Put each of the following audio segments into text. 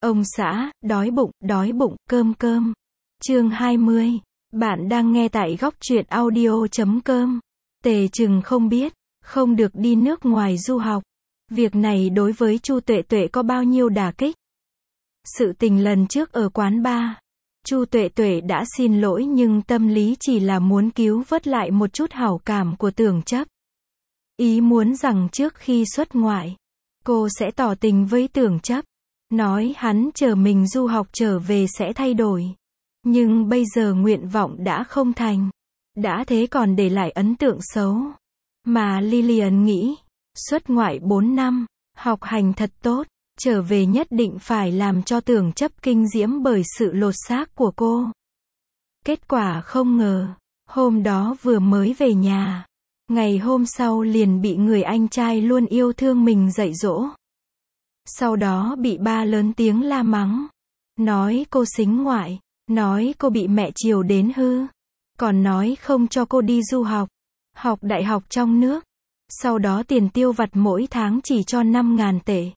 Ông xã, đói bụng, cơm cơm. Chương 20. Bạn đang nghe tại góc truyện audio.com. Tề Trừng không biết, không được đi nước ngoài du học. Việc này đối với Chu Tuệ Tuệ có bao nhiêu đả kích. Sự tình lần trước ở quán bar, Chu Tuệ Tuệ đã xin lỗi nhưng tâm lý chỉ là muốn cứu vớt lại một chút hảo cảm của Tưởng Chấp. Ý muốn rằng trước khi xuất ngoại, cô sẽ tỏ tình với Tưởng Chấp, nói hắn chờ mình du học trở về sẽ thay đổi. Nhưng bây giờ nguyện vọng đã không thành. Đã thế còn để lại ấn tượng xấu. Mà Lilian nghĩ, xuất ngoại 4 năm, học hành thật tốt, trở về nhất định phải làm cho Tưởng Chấp kinh diễm bởi sự lột xác của cô. Kết quả không ngờ, hôm đó vừa mới về nhà, ngày hôm sau liền bị người anh trai luôn yêu thương mình dạy dỗ. Sau đó bị ba lớn tiếng la mắng, nói cô sính ngoại, nói cô bị mẹ chiều đến hư, còn nói không cho cô đi du học, học đại học trong nước. Sau đó tiền tiêu vặt mỗi tháng chỉ cho 5.000 tệ.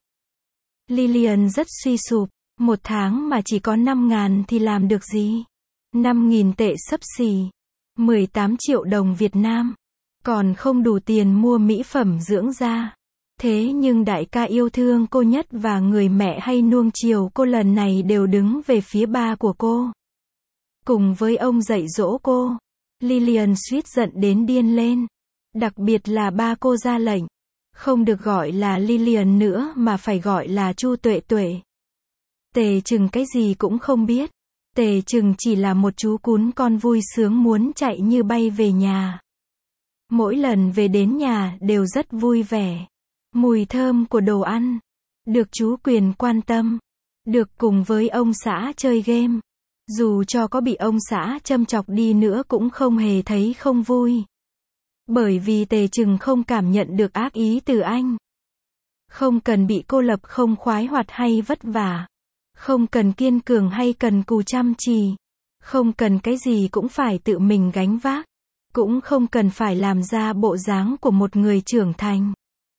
Lilian rất suy sụp, một tháng mà chỉ có 5.000 thì làm được gì? 5.000 tệ xấp xỉ, 18 triệu đồng Việt Nam, còn không đủ tiền mua mỹ phẩm dưỡng da. Thế nhưng đại ca yêu thương cô nhất và người mẹ hay nuông chiều cô lần này đều đứng về phía ba của cô. Cùng với ông dạy dỗ cô, Lilian suýt giận đến điên lên. Đặc biệt là ba cô ra lệnh, không được gọi là Lilian nữa mà phải gọi là Chu Tuệ Tuệ. Tề Trừng cái gì cũng không biết. Tề Trừng chỉ là một chú cún con vui sướng muốn chạy như bay về nhà. Mỗi lần về đến nhà đều rất vui vẻ. Mùi thơm của đồ ăn, được chú Quyền quan tâm, được cùng với ông xã chơi game. Dù cho có bị ông xã châm chọc đi nữa cũng không hề thấy không vui. Bởi vì Tề Trừng không cảm nhận được ác ý từ anh. Không cần bị cô lập, không khoái hoạt hay vất vả. Không cần kiên cường hay cần cù chăm chỉ. Không cần cái gì cũng phải tự mình gánh vác. Cũng không cần phải làm ra bộ dáng của một người trưởng thành.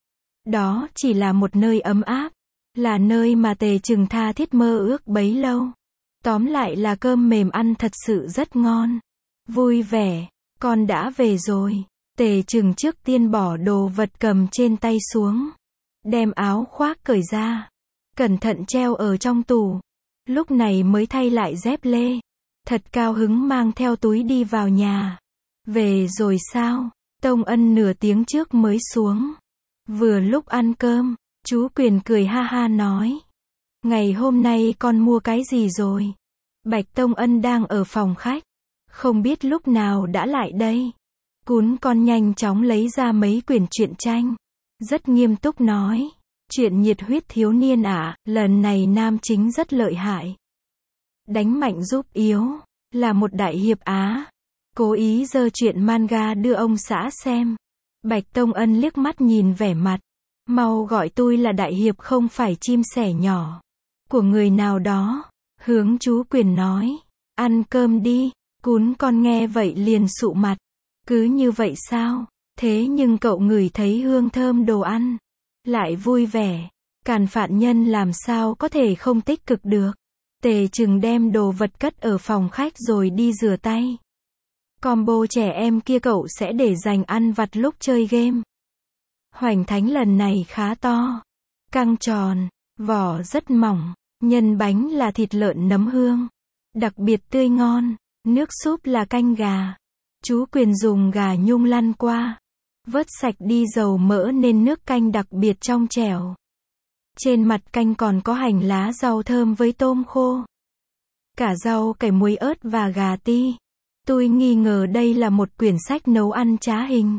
Đó chỉ là một nơi ấm áp. Là nơi mà Tề Trừng tha thiết mơ ước bấy lâu. Tóm lại là cơm mềm ăn thật sự rất ngon. Vui vẻ, con đã về rồi. Tề Trừng trước tiên bỏ đồ vật cầm trên tay xuống. Đem áo khoác cởi ra. Cẩn thận treo ở trong tủ. Lúc này mới thay lại dép lê. Thật cao hứng mang theo túi đi vào nhà. Về rồi sao? Tông Ân nửa tiếng trước mới xuống. Vừa lúc ăn cơm, chú Quyền cười ha ha nói. Ngày hôm nay con mua cái gì rồi? Bạch Tông Ân đang ở phòng khách. Không biết lúc nào đã lại đây. Cún con nhanh chóng lấy ra mấy quyển truyện tranh. Rất nghiêm túc nói. Chuyện nhiệt huyết thiếu niên ạ, lần này nam chính rất lợi hại. Đánh mạnh giúp yếu. Là một đại hiệp Á. Cố ý giơ chuyện manga đưa ông xã xem. Bạch Tông Ân liếc mắt nhìn vẻ mặt. Mau gọi tôi là đại hiệp không phải chim sẻ nhỏ. Của người nào đó. Hướng chú Quyền nói. Ăn cơm đi. Cún con nghe vậy liền sụ mặt. Cứ như vậy sao? Thế nhưng cậu ngửi thấy hương thơm đồ ăn. Lại vui vẻ. Càn Phạn Nhân làm sao có thể không tích cực được. Tề Trừng đem đồ vật cất ở phòng khách rồi đi rửa tay. Combo trẻ em kia cậu sẽ để dành ăn vặt lúc chơi game. Hoành thánh lần này khá to. Căng tròn. Vỏ rất mỏng. Nhân bánh là thịt lợn nấm hương. Đặc biệt tươi ngon. Nước súp là canh gà. Chú Quyền dùng gà nhung lăn qua. Vớt sạch đi dầu mỡ nên nước canh đặc biệt trong trẻo. Trên mặt canh còn có hành lá rau thơm với tôm khô. Cả rau cải muối ớt và gà ti. Tôi nghi ngờ đây là một quyển sách nấu ăn trá hình.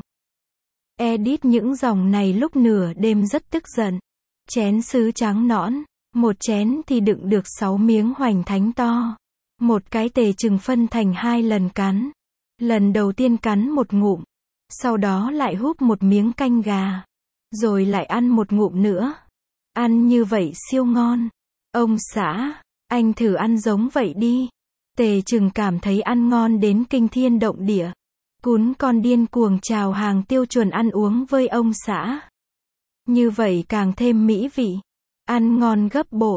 Edit những dòng này lúc nửa đêm rất tức giận. Chén sứ trắng nõn. Một chén thì đựng được 6 miếng hoành thánh to. Một cái Tề Trừng phân thành 2 lần cắn. Lần đầu tiên cắn một ngụm. Sau đó lại húp một miếng canh gà. Rồi lại ăn một ngụm nữa. Ăn như vậy siêu ngon. Ông xã, anh thử ăn giống vậy đi. Tề Trừng cảm thấy ăn ngon đến kinh thiên động địa. Cún con điên cuồng chào hàng tiêu chuẩn ăn uống với ông xã. Như vậy càng thêm mỹ vị. Ăn ngon gấp bội.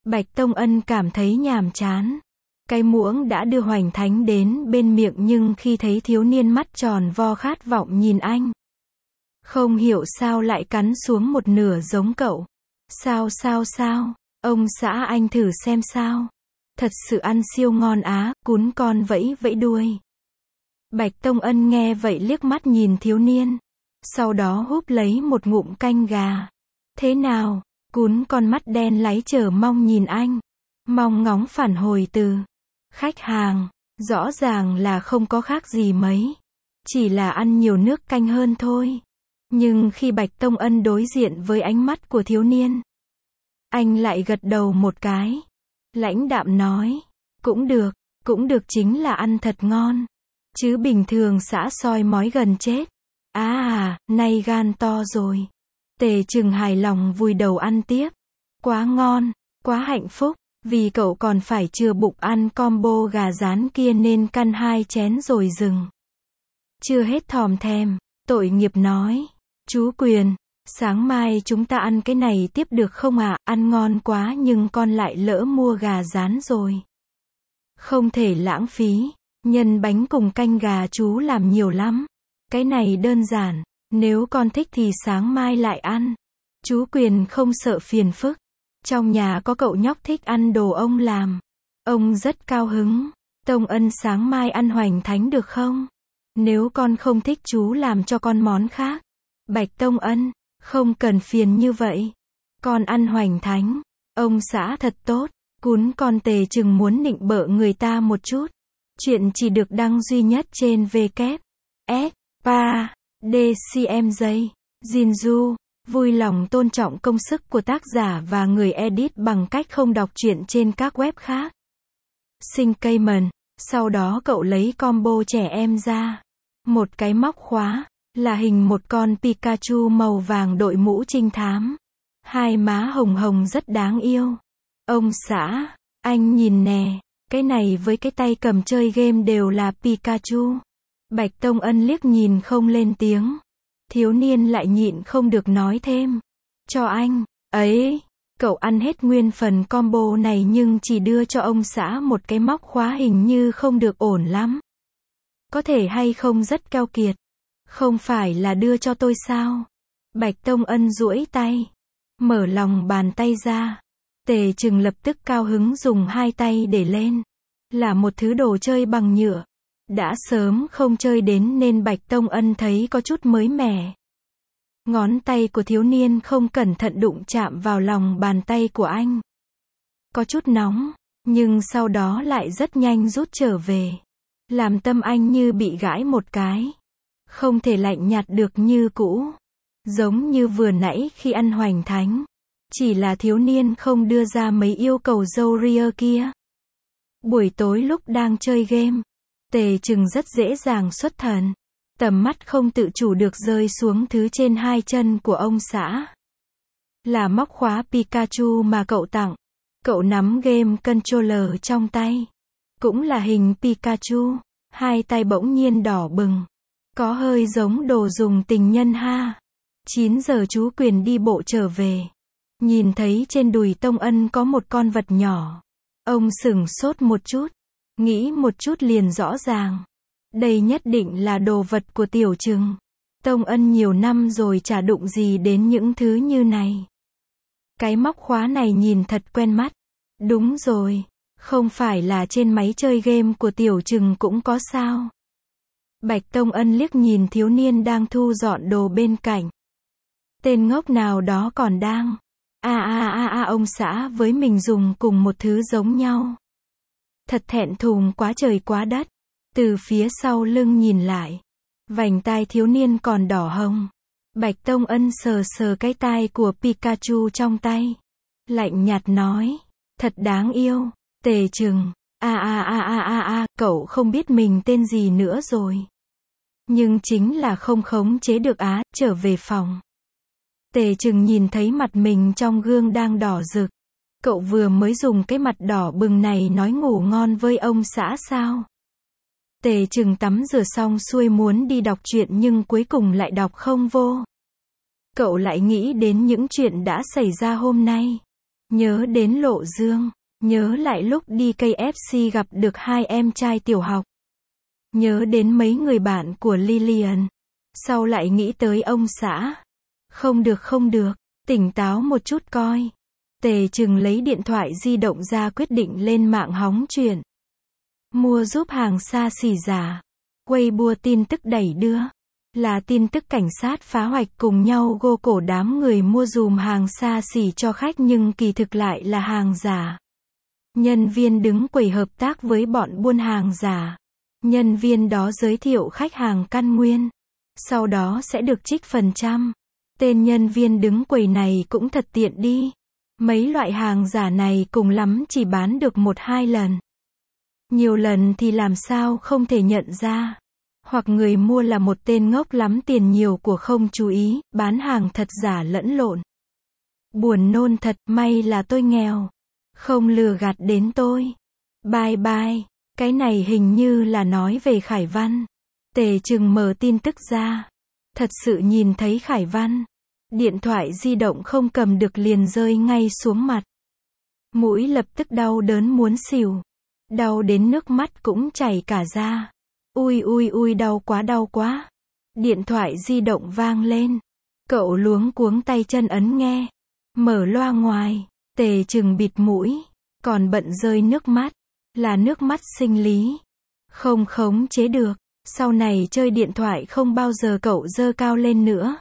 Bạch Tông Ân cảm thấy nhàm chán. Cái muỗng đã đưa Hoành Thánh đến bên miệng nhưng khi thấy thiếu niên mắt tròn vo khát vọng nhìn anh. Không hiểu sao lại cắn xuống một nửa giống cậu. Sao, ông xã anh thử xem sao. Thật sự ăn siêu ngon á, cún con vẫy vẫy đuôi. Bạch Tông Ân nghe vậy liếc mắt nhìn thiếu niên. Sau đó húp lấy một ngụm canh gà. Thế nào? Cún con mắt đen láy chờ mong nhìn anh. Mong ngóng phản hồi từ khách hàng. Rõ ràng là không có khác gì mấy. Chỉ là ăn nhiều nước canh hơn thôi. Nhưng khi Bạch Tông Ân đối diện với ánh mắt của thiếu niên, anh lại gật đầu một cái. Lãnh đạm nói, cũng được chính là ăn thật ngon. Chứ bình thường xã soi mói gần chết. Nay gan to rồi. Tề Trừng hài lòng vùi đầu ăn tiếp. Quá ngon, quá hạnh phúc, vì cậu còn phải chừa bụng ăn combo gà rán kia nên căn 2 chén rồi dừng. Chưa hết thòm thèm, tội nghiệp nói. Chú Quyền, sáng mai chúng ta ăn cái này tiếp được không ạ? Ăn ngon quá nhưng con lại lỡ mua gà rán rồi. Không thể lãng phí, nhân bánh cùng canh gà chú làm nhiều lắm. Cái này đơn giản, nếu con thích thì sáng mai lại ăn. Chú Quyền không sợ phiền phức. Trong nhà có cậu nhóc thích ăn đồ ông làm. Ông rất cao hứng. Tông Ân sáng mai ăn Hoành Thánh được không? Nếu con không thích chú làm cho con món khác. Bạch Tông Ân, không cần phiền như vậy. Con ăn Hoành Thánh. Ông xã thật tốt. Cún con Tề Trừng muốn nịnh bợ người ta một chút. Chuyện chỉ được đăng duy nhất trên WS, DCMJ, Jinju. Vui lòng tôn trọng công sức của tác giả và người edit bằng cách không đọc truyện trên các web khác. Sinh Cayman. Sau đó cậu lấy combo trẻ em ra. Một cái móc khóa, là hình một con Pikachu màu vàng đội mũ trinh thám. Hai má hồng hồng rất đáng yêu. Ông xã, anh nhìn nè, cái này với cái tay cầm chơi game đều là Pikachu. Bạch Tông Ân liếc nhìn không lên tiếng. Thiếu niên lại nhịn không được nói thêm. Cho anh, ấy, cậu ăn hết nguyên phần combo này nhưng chỉ đưa cho ông xã một cái móc khóa hình như không được ổn lắm. Có thể hay không rất keo kiệt. Không phải là đưa cho tôi sao? Bạch Tông Ân duỗi tay. Mở lòng bàn tay ra. Tề Trừng lập tức cao hứng dùng 2 tay để lên. Là một thứ đồ chơi bằng nhựa. Đã sớm không chơi đến nên Bạch Tông Ân thấy có chút mới mẻ. Ngón tay của thiếu niên không cẩn thận đụng chạm vào lòng bàn tay của anh. Có chút nóng, nhưng sau đó lại rất nhanh rút trở về. Làm tâm anh như bị gãi một cái. Không thể lạnh nhạt được như cũ. Giống như vừa nãy khi ăn Hoành Thánh. Chỉ là thiếu niên không đưa ra mấy yêu cầu dâu ria kia. Buổi tối lúc đang chơi game, Tề Trừng rất dễ dàng xuất thần. Tầm mắt không tự chủ được rơi xuống thứ trên 2 chân của ông xã. Là móc khóa Pikachu mà cậu tặng. Cậu nắm game controller trong tay. Cũng là hình Pikachu. 2 tay bỗng nhiên đỏ bừng. Có hơi giống đồ dùng tình nhân ha. 9 giờ chú Quyền đi bộ trở về. Nhìn thấy trên đùi Tông Ân có một con vật nhỏ. Ông sửng sốt một chút. Nghĩ một chút liền rõ ràng. Đây nhất định là đồ vật của Tiểu Trừng. Tông Ân nhiều năm rồi chả đụng gì đến những thứ như này. Cái móc khóa này nhìn thật quen mắt. Đúng rồi. Không phải là trên máy chơi game của Tiểu Trừng cũng có sao. Bạch Tông Ân liếc nhìn thiếu niên đang thu dọn đồ bên cạnh. Tên ngốc nào đó còn đang. Ông xã với mình dùng cùng một thứ giống nhau. Thật thẹn thùng quá trời quá đất. Từ phía sau lưng nhìn lại. Vành tai thiếu niên còn đỏ hồng. Bạch Tông Ân sờ sờ cái tai của Pikachu trong tay. Lạnh nhạt nói. Thật đáng yêu. Tề Trừng. Cậu không biết mình tên gì nữa rồi. Nhưng chính là không khống chế được trở về phòng. Tề Trừng nhìn thấy mặt mình trong gương đang đỏ rực. Cậu vừa mới dùng cái mặt đỏ bừng này nói ngủ ngon với ông xã sao? Tề Trừng tắm rửa xong xuôi muốn đi đọc truyện nhưng cuối cùng lại đọc không vô. Cậu lại nghĩ đến những chuyện đã xảy ra hôm nay. Nhớ đến Lộ Dương, nhớ lại lúc đi KFC gặp được hai em trai tiểu học. Nhớ đến mấy người bạn của Lillian. Sau lại nghĩ tới ông xã. Không được, tỉnh táo một chút coi. Tề Trừng lấy điện thoại di động ra quyết định lên mạng hóng chuyện. Mua giúp hàng xa xỉ giả. Weibo tin tức đẩy đưa. Là tin tức cảnh sát phá hoạch cùng nhau gô cổ đám người mua dùm hàng xa xỉ cho khách nhưng kỳ thực lại là hàng giả. Nhân viên đứng quầy hợp tác với bọn buôn hàng giả. Nhân viên đó giới thiệu khách hàng căn nguyên. Sau đó sẽ được trích phần trăm. Tên nhân viên đứng quầy này cũng thật tiện đi. Mấy loại hàng giả này cùng lắm chỉ bán được 1-2 lần. Nhiều lần thì làm sao không thể nhận ra. Hoặc người mua là một tên ngốc lắm tiền nhiều của không chú ý, bán hàng thật giả lẫn lộn. Buồn nôn thật, may là tôi nghèo. Không lừa gạt đến tôi. Bye bye. Cái này hình như là nói về Khải Văn. Tề Trừng mở tin tức ra. Thật sự nhìn thấy Khải Văn. Điện thoại di động không cầm được liền rơi ngay xuống mặt. Mũi lập tức đau đớn muốn xỉu. Đau đến nước mắt cũng chảy cả ra. Ui đau quá. Điện thoại di động vang lên. Cậu luống cuống tay chân ấn nghe. Mở loa ngoài. Tề Trừng bịt mũi. Còn bận rơi nước mắt. Là nước mắt sinh lý. Không khống chế được. Sau này chơi điện thoại không bao giờ cậu giơ cao lên nữa.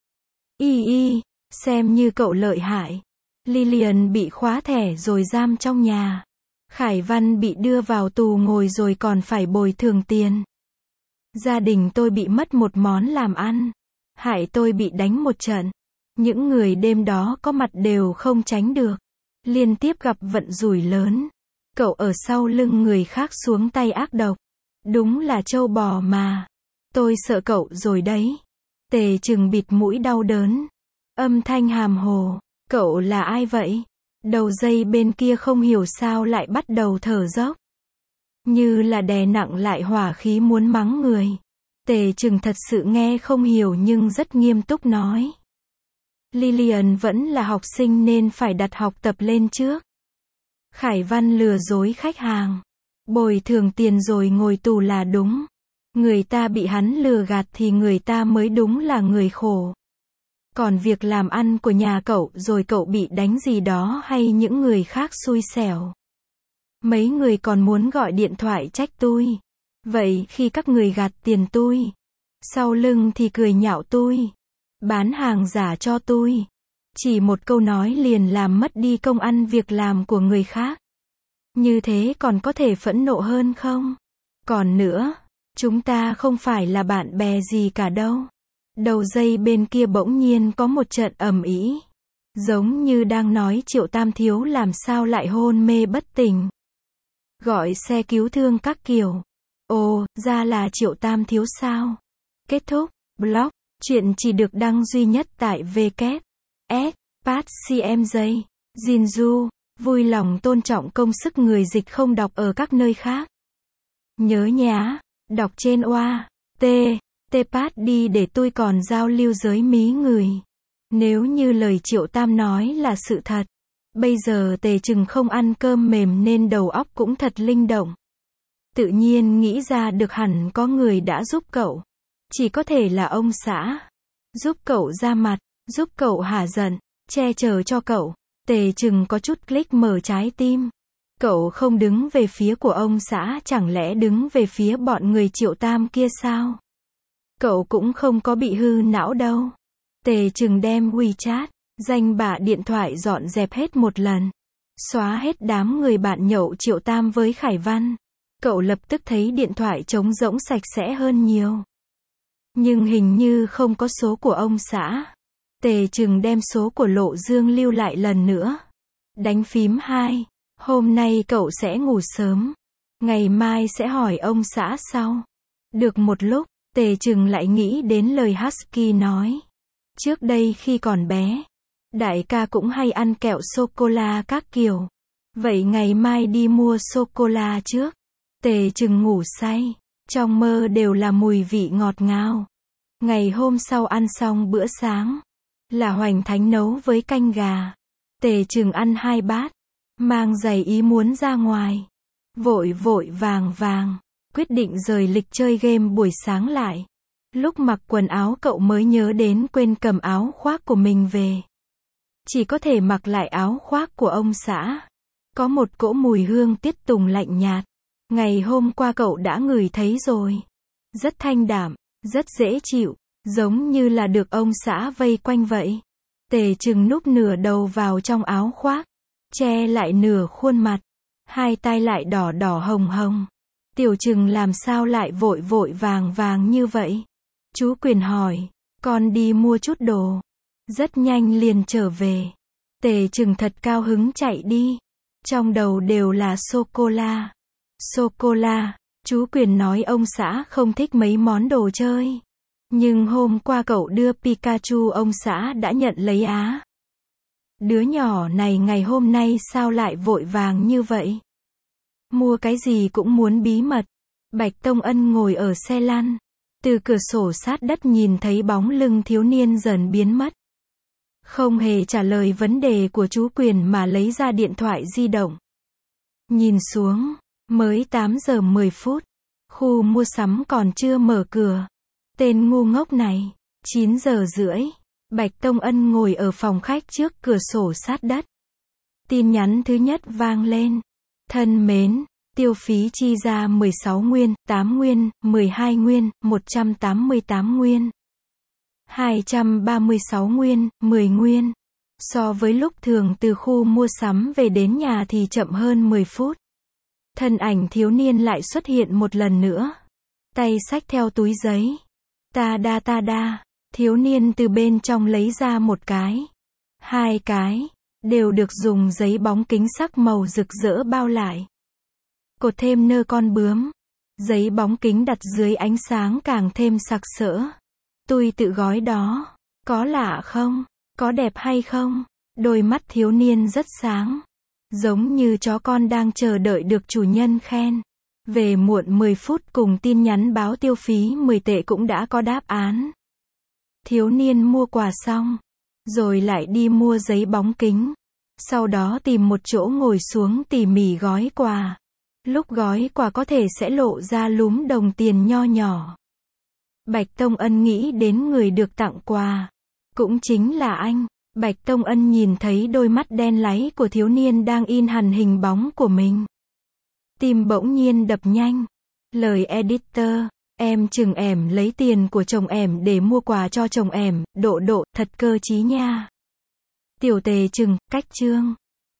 Xem như cậu lợi hại. Lillian bị khóa thẻ rồi giam trong nhà. Khải Văn bị đưa vào tù ngồi rồi còn phải bồi thường tiền. Gia đình tôi bị mất một món làm ăn. Hại tôi bị đánh một trận. Những người đêm đó có mặt đều không tránh được. Liên tiếp gặp vận rủi lớn. Cậu ở sau lưng người khác xuống tay ác độc. Đúng là trâu bò mà. Tôi sợ cậu rồi đấy. Tề Trừng bịt mũi đau đớn. Âm thanh hàm hồ. Cậu là ai vậy? Đầu dây bên kia không hiểu sao lại bắt đầu thở dốc. Như là đè nặng lại hỏa khí muốn mắng người. Tề Trừng thật sự nghe không hiểu nhưng rất nghiêm túc nói. Lillian vẫn là học sinh nên phải đặt học tập lên trước. Khải Văn lừa dối khách hàng. Bồi thường tiền rồi ngồi tù là đúng. Người ta bị hắn lừa gạt thì người ta mới đúng là người khổ. Còn việc làm ăn của nhà cậu rồi cậu bị đánh gì đó hay những người khác xui xẻo. Mấy người còn muốn gọi điện thoại trách tôi. Vậy khi các người gạt tiền tôi, sau lưng thì cười nhạo tôi, bán hàng giả cho tôi. Chỉ một câu nói liền làm mất đi công ăn việc làm của người khác. Như thế còn có thể phẫn nộ hơn không? Còn nữa, chúng ta không phải là bạn bè gì cả đâu. Đầu dây bên kia bỗng nhiên có một trận ầm ĩ. Giống như đang nói Triệu Tam Thiếu làm sao lại hôn mê bất tỉnh. Gọi xe cứu thương các kiểu. Ồ, ra là Triệu Tam Thiếu sao? Kết thúc. Blog. Chuyện chỉ được đăng duy nhất tại WS. CMJ. Jinju. Vui lòng tôn trọng công sức người dịch không đọc ở các nơi khác. Nhớ nhá. Đọc trên oa. Tpat đi để tôi còn giao lưu giới mí người. Nếu như lời Triệu Tam nói là sự thật. Bây giờ Tề Trừng không ăn cơm mềm nên đầu óc cũng thật linh động. Tự nhiên nghĩ ra được hẳn có người đã giúp cậu. Chỉ có thể là ông xã. Giúp cậu ra mặt, giúp cậu hả giận, che chở cho cậu. Tề Trừng có chút click mở trái tim. Cậu không đứng về phía của ông xã chẳng lẽ đứng về phía bọn người Triệu Tam kia sao? Cậu cũng không có bị hư não đâu. Tề Trừng đem WeChat, danh bạ điện thoại dọn dẹp hết một lần. Xóa hết đám người bạn nhậu Triệu Tam với Khải Văn. Cậu lập tức thấy điện thoại trống rỗng sạch sẽ hơn nhiều. Nhưng hình như không có số của ông xã. Tề Trừng đem số của Lộ Dương lưu lại lần nữa. Đánh phím 2. Hôm nay cậu sẽ ngủ sớm. Ngày mai sẽ hỏi ông xã sau. Được một lúc, Tề Trừng lại nghĩ đến lời Husky nói. Trước đây khi còn bé, đại ca cũng hay ăn kẹo sô-cô-la các kiểu. Vậy ngày mai đi mua sô-cô-la trước. Tề Trừng ngủ say. Trong mơ đều là mùi vị ngọt ngào. Ngày hôm sau ăn xong bữa sáng. Là Hoành Thánh nấu với canh gà. Tề Trừng ăn 2 bát, mang giày ý muốn ra ngoài. Vội vội vàng vàng, quyết định rời lịch chơi game buổi sáng lại. Lúc mặc quần áo cậu mới nhớ đến quên cầm áo khoác của mình về. Chỉ có thể mặc lại áo khoác của ông xã. Có một cỗ mùi hương tiết tùng lạnh nhạt. Ngày hôm qua cậu đã ngửi thấy rồi. Rất thanh đạm, rất dễ chịu, giống như là được ông xã vây quanh vậy. Tề Trừng núp nửa đầu vào trong áo khoác, che lại nửa khuôn mặt, hai tai lại đỏ đỏ hồng hồng. Tiểu Trừng làm sao lại vội vội vàng vàng như vậy? Chú Quyền hỏi, con đi mua chút đồ. Rất nhanh liền trở về. Tề Trừng thật cao hứng chạy đi. Trong đầu đều là sô-cô-la. Sô-cô-la, chú Quyền nói ông xã không thích mấy món đồ chơi. Nhưng hôm qua cậu đưa Pikachu ông xã đã nhận lấy á. Đứa nhỏ này ngày hôm nay sao lại vội vàng như vậy? Mua cái gì cũng muốn bí mật. Bạch Tông Ân ngồi ở xe lăn. Từ cửa sổ sát đất nhìn thấy bóng lưng thiếu niên dần biến mất. Không hề trả lời vấn đề của chú Quyền mà lấy ra điện thoại di động. Nhìn xuống, mới 8 giờ 10 phút. Khu mua sắm còn chưa mở cửa. Tên ngu ngốc này. 9 giờ rưỡi. Bạch Tông Ân ngồi ở phòng khách trước cửa sổ sát đất. Tin nhắn thứ nhất vang lên. Thân mến, tiêu phí chi ra 16 nguyên, 8 nguyên, 12 nguyên, 188 nguyên. 236 nguyên, 10 nguyên. So với lúc thường từ khu mua sắm về đến nhà thì chậm hơn 10 phút. Thân ảnh thiếu niên lại xuất hiện một lần nữa. Tay xách theo túi giấy. Ta đa, thiếu niên từ bên trong lấy ra một cái. 2 cái, đều được dùng giấy bóng kính sắc màu rực rỡ bao lại. Cột thêm nơ con bướm. Giấy bóng kính đặt dưới ánh sáng càng thêm sặc sỡ. Tôi tự gói đó. Có lạ không? Có đẹp hay không? Đôi mắt thiếu niên rất sáng. Giống như chó con đang chờ đợi được chủ nhân khen. Về muộn 10 phút cùng tin nhắn báo tiêu phí 10 tệ cũng đã có đáp án. Thiếu niên mua quà xong. Rồi lại đi mua giấy bóng kính. Sau đó tìm một chỗ ngồi xuống tỉ mỉ gói quà. Lúc gói quà có thể sẽ lộ ra lúm đồng tiền nho nhỏ. Bạch Tông Ân nghĩ đến người được tặng quà. Cũng chính là anh. Bạch Tông Ân nhìn thấy đôi mắt đen láy của thiếu niên đang in hẳn hình bóng của mình. Tim bỗng nhiên đập nhanh. Lời editor, em Trừng ẻm lấy tiền của chồng ẻm để mua quà cho chồng ẻm, độ, thật cơ trí nha. Tiểu Tề Trừng, cách chương.